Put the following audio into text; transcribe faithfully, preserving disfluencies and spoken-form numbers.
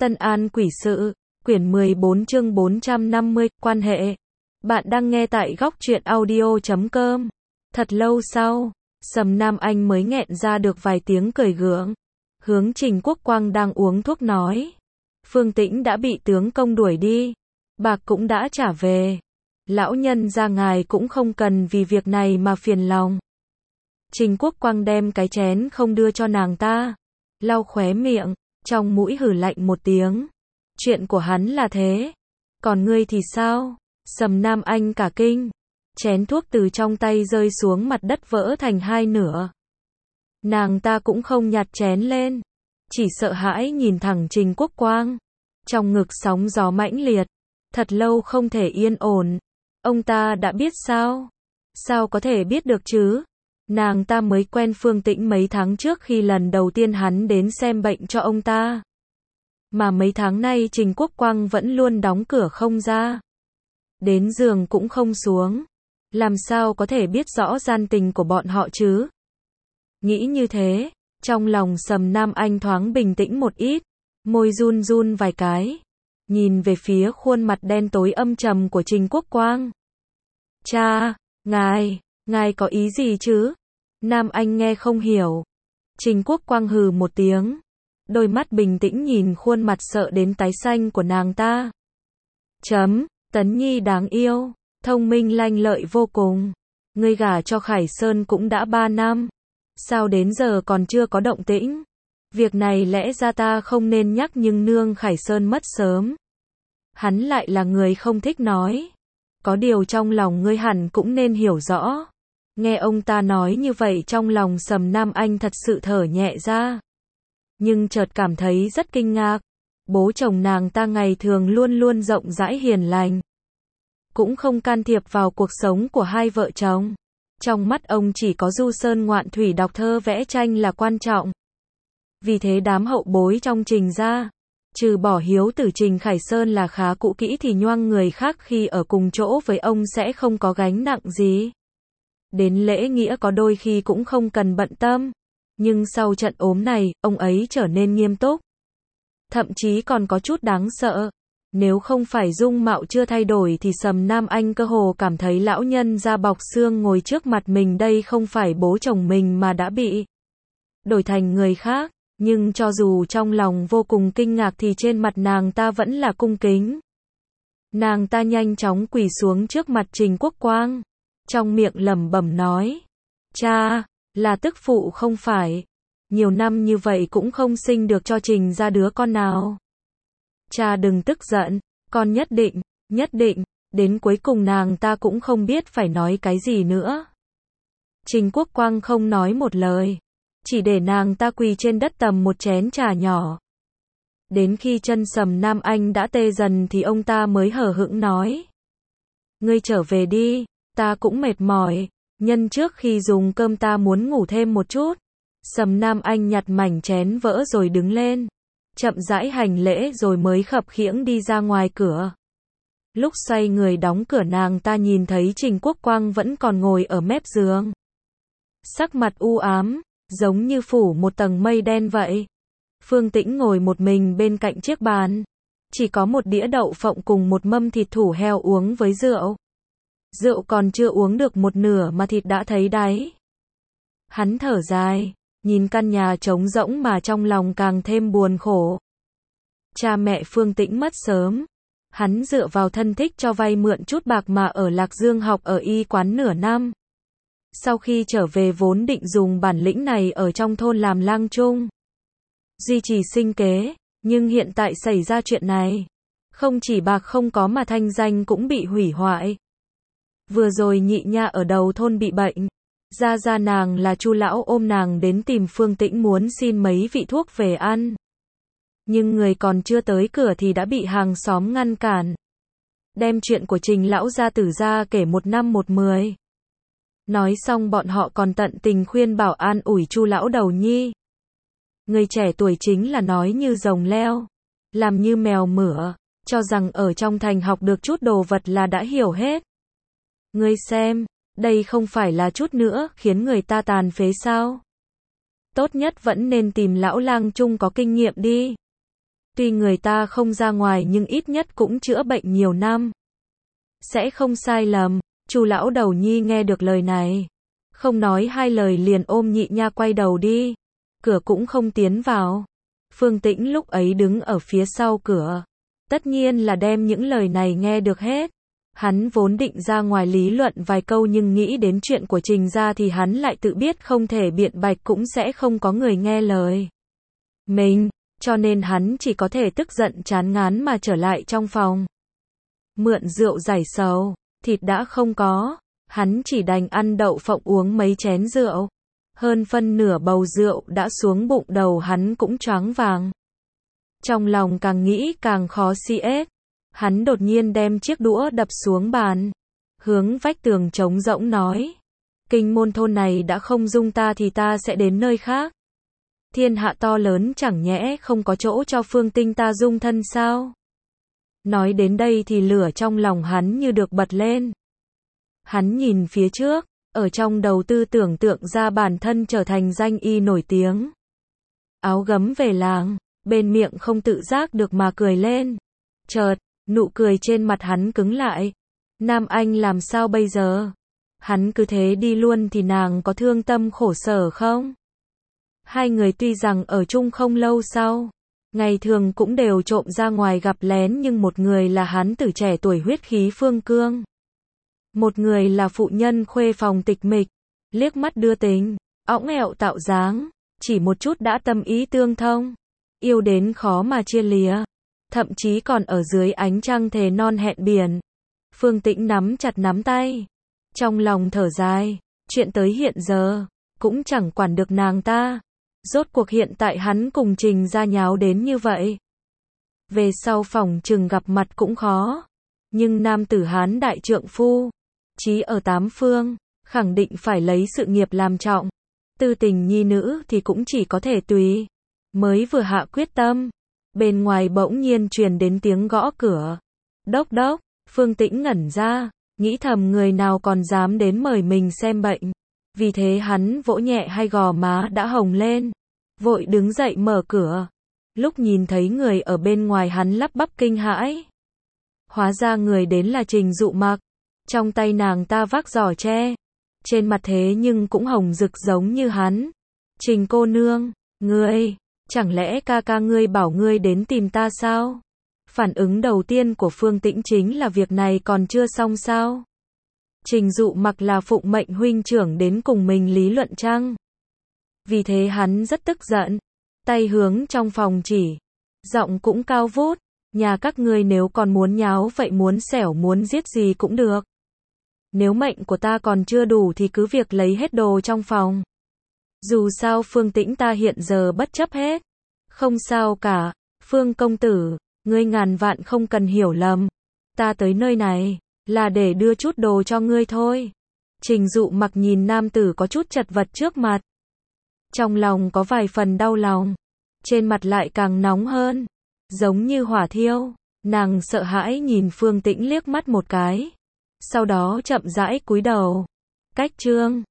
Tân An Quỷ Sự, quyển mười bốn chương bốn trăm năm mươi, quan hệ. Bạn đang nghe tại góc truyện audio chấm com. Thật lâu sau, Sầm Nam Anh mới nghẹn ra được vài tiếng cười gượng. Hướng Trình Quốc Quang đang uống thuốc nói. Phương Tĩnh đã bị tướng công đuổi đi. Bạc cũng đã trả về. Lão nhân gia ngài cũng không cần vì việc này mà phiền lòng. Trình Quốc Quang đem cái chén không đưa cho nàng ta. Lau khóe miệng, trong mũi hử lạnh một tiếng. Chuyện của hắn là thế. Còn ngươi thì sao? Sầm Nam Anh cả kinh. Chén thuốc từ trong tay rơi xuống mặt đất vỡ thành hai nửa. Nàng ta cũng không nhặt chén lên. Chỉ sợ hãi nhìn thẳng Trình Quốc Quang. Trong ngực sóng gió mãnh liệt. Thật lâu không thể yên ổn. Ông ta đã biết sao? Sao có thể biết được chứ? Nàng ta mới quen Phương Tĩnh mấy tháng trước khi lần đầu tiên hắn đến xem bệnh cho ông ta. Mà mấy tháng nay Trình Quốc Quang vẫn luôn đóng cửa không ra. Đến giường cũng không xuống. Làm sao có thể biết rõ gian tình của bọn họ chứ? Nghĩ như thế, trong lòng Sầm Nam Anh thoáng bình tĩnh một ít. Môi run run vài cái. Nhìn về phía khuôn mặt đen tối âm trầm của Trình Quốc Quang. Cha, ngài, ngài có ý gì chứ? Nam Anh nghe không hiểu. Trình Quốc Quang hừ một tiếng. Đôi mắt bình tĩnh nhìn khuôn mặt sợ đến tái xanh của nàng ta. Chấm, Tấn Nhi đáng yêu, thông minh lanh lợi vô cùng. Ngươi gả cho Khải Sơn cũng đã ba năm. Sao đến giờ còn chưa có động tĩnh? Việc này lẽ ra ta không nên nhắc nhưng nương Khải Sơn mất sớm. Hắn lại là người không thích nói. Có điều trong lòng ngươi hẳn cũng nên hiểu rõ. Nghe ông ta nói như vậy trong lòng Sầm Nam Anh thật sự thở nhẹ ra. Nhưng chợt cảm thấy rất kinh ngạc. Bố chồng nàng ta ngày thường luôn luôn rộng rãi hiền lành. Cũng không can thiệp vào cuộc sống của hai vợ chồng. Trong mắt ông chỉ có du sơn ngoạn thủy đọc thơ vẽ tranh là quan trọng. Vì thế đám hậu bối trong Trình gia, trừ bỏ hiếu tử Trình Khải Sơn là khá cũ kỹ thì nhoang người khác khi ở cùng chỗ với ông sẽ không có gánh nặng gì. Đến lễ nghĩa có đôi khi cũng không cần bận tâm. Nhưng sau trận ốm này, ông ấy trở nên nghiêm túc. Thậm chí còn có chút đáng sợ. Nếu không phải dung mạo chưa thay đổi thì Sầm Nam Anh cơ hồ cảm thấy lão nhân da bọc xương ngồi trước mặt mình đây không phải bố chồng mình mà đã bị đổi thành người khác. Nhưng cho dù trong lòng vô cùng kinh ngạc thì trên mặt nàng ta vẫn là cung kính. Nàng ta nhanh chóng quỳ xuống trước mặt Trình Quốc Quang. Trong miệng lẩm bẩm nói. Cha, là tức phụ không phải. Nhiều năm như vậy cũng không sinh được cho Trình ra đứa con nào. Cha đừng tức giận, con nhất định, nhất định, đến cuối cùng nàng ta cũng không biết phải nói cái gì nữa. Trình Quốc Quang không nói một lời. Chỉ để nàng ta quỳ trên đất tầm một chén trà nhỏ. Đến khi chân Sầm Nam Anh đã tê dần thì ông ta mới hờ hững nói. Ngươi trở về đi, ta cũng mệt mỏi. Nhân trước khi dùng cơm ta muốn ngủ thêm một chút. Sầm Nam Anh nhặt mảnh chén vỡ rồi đứng lên. Chậm rãi hành lễ rồi mới khập khiễng đi ra ngoài cửa. Lúc xoay người đóng cửa nàng ta nhìn thấy Trình Quốc Quang vẫn còn ngồi ở mép giường. Sắc mặt u ám, giống như phủ một tầng mây đen vậy. Phương Tĩnh ngồi một mình bên cạnh chiếc bàn. Chỉ có một đĩa đậu phộng cùng một mâm thịt thủ heo uống với rượu. Rượu còn chưa uống được một nửa mà thịt đã thấy đáy. Hắn thở dài, nhìn căn nhà trống rỗng mà trong lòng càng thêm buồn khổ. Cha mẹ Phương Tĩnh mất sớm. Hắn dựa vào thân thích cho vay mượn chút bạc mà ở Lạc Dương học ở y quán nửa năm. Sau khi trở về vốn định dùng bản lĩnh này ở trong thôn làm lang chung. Duy trì sinh kế, nhưng hiện tại xảy ra chuyện này. Không chỉ bạc không có mà thanh danh cũng bị hủy hoại. Vừa rồi nhị nha ở đầu thôn bị bệnh. Ra ra nàng là Chu lão ôm nàng đến tìm Phương Tĩnh muốn xin mấy vị thuốc về ăn. Nhưng người còn chưa tới cửa thì đã bị hàng xóm ngăn cản. Đem chuyện của Trình lão gia tử ra kể một năm một mười. Nói xong bọn họ còn tận tình khuyên bảo an ủi Chu lão đầu nhi. Người trẻ tuổi chính là nói như rồng leo, làm như mèo mửa, cho rằng ở trong thành học được chút đồ vật là đã hiểu hết. Ngươi xem, đây không phải là chút nữa khiến người ta tàn phế sao? Tốt nhất vẫn nên tìm lão lang chung có kinh nghiệm đi. Tuy người ta không ra ngoài nhưng ít nhất cũng chữa bệnh nhiều năm. Sẽ không sai lầm. Chu lão đầu nhi nghe được lời này. Không nói hai lời liền ôm Nhị Nha quay đầu đi. Cửa cũng không tiến vào. Phương Tĩnh lúc ấy đứng ở phía sau cửa. Tất nhiên là đem những lời này nghe được hết. Hắn vốn định ra ngoài lý luận vài câu nhưng nghĩ đến chuyện của Trình gia thì hắn lại tự biết không thể biện bạch cũng sẽ không có người nghe lời mình, cho nên hắn chỉ có thể tức giận chán ngán mà trở lại trong phòng. Mượn rượu giải sầu, thịt đã không có, hắn chỉ đành ăn đậu phộng uống mấy chén rượu. Hơn phân nửa bầu rượu đã xuống bụng đầu hắn cũng choáng váng. Trong lòng càng nghĩ càng khó xiết. Hắn đột nhiên đem chiếc đũa đập xuống bàn. Hướng vách tường trống rỗng nói. Kinh môn thôn này đã không dung ta thì ta sẽ đến nơi khác. Thiên hạ to lớn chẳng nhẽ không có chỗ cho Phương Tinh ta dung thân sao? Nói đến đây thì lửa trong lòng hắn như được bật lên. Hắn nhìn phía trước, ở trong đầu tư tưởng tượng ra bản thân trở thành danh y nổi tiếng. Áo gấm về làng, bên miệng không tự giác được mà cười lên. Chợt, nụ cười trên mặt hắn cứng lại. Nam Anh làm sao bây giờ? Hắn cứ thế đi luôn thì nàng có thương tâm khổ sở không? Hai người tuy rằng ở chung không lâu sau, ngày thường cũng đều trộm ra ngoài gặp lén nhưng một người là hán tử trẻ tuổi huyết khí phương cương. Một người là phụ nhân khuê phòng tịch mịch, liếc mắt đưa tình, õng ẹo tạo dáng, chỉ một chút đã tâm ý tương thông, yêu đến khó mà chia lìa, thậm chí còn ở dưới ánh trăng thề non hẹn biển. Phương Tĩnh nắm chặt nắm tay, trong lòng thở dài, chuyện tới hiện giờ, cũng chẳng quản được nàng ta. Rốt cuộc hiện tại hắn cùng Trình gia nháo đến như vậy. Về sau phòng chừng gặp mặt cũng khó. Nhưng nam tử hán đại trượng phu, chí ở tám phương, khẳng định phải lấy sự nghiệp làm trọng. Tư tình nhi nữ thì cũng chỉ có thể tùy. Mới vừa hạ quyết tâm, bên ngoài bỗng nhiên truyền đến tiếng gõ cửa. Đốc đốc, Phương Tĩnh ngẩn ra, nghĩ thầm người nào còn dám đến mời mình xem bệnh. Vì thế hắn vỗ nhẹ hai gò má đã hồng lên, vội đứng dậy mở cửa. Lúc nhìn thấy người ở bên ngoài hắn lắp bắp kinh hãi. Hóa ra người đến là Trình Dụ Mặc, trong tay nàng ta vác giỏ tre, trên mặt thế nhưng cũng hồng rực giống như hắn. Trình cô nương, ngươi, chẳng lẽ ca ca ngươi bảo ngươi đến tìm ta sao? Phản ứng đầu tiên của Phương Tĩnh chính là việc này còn chưa xong sao? Trình Dụ Mặc là phụng mệnh huynh trưởng đến cùng mình lý luận chăng? Vì thế hắn rất tức giận, tay hướng trong phòng chỉ, giọng cũng cao vút, nhà các ngươi nếu còn muốn nháo vậy muốn xẻo muốn giết gì cũng được. Nếu mệnh của ta còn chưa đủ thì cứ việc lấy hết đồ trong phòng. Dù sao Phương Tĩnh ta hiện giờ bất chấp hết. Không sao cả, Phương công tử, ngươi ngàn vạn không cần hiểu lầm. Ta tới nơi này là để đưa chút đồ cho ngươi thôi. Trình Dụ Mặc nhìn nam tử có chút chật vật trước mặt. Trong lòng có vài phần đau lòng, trên mặt lại càng nóng hơn, giống như hỏa thiêu. Nàng sợ hãi nhìn Phương Tĩnh liếc mắt một cái, sau đó chậm rãi cúi đầu. Cách chương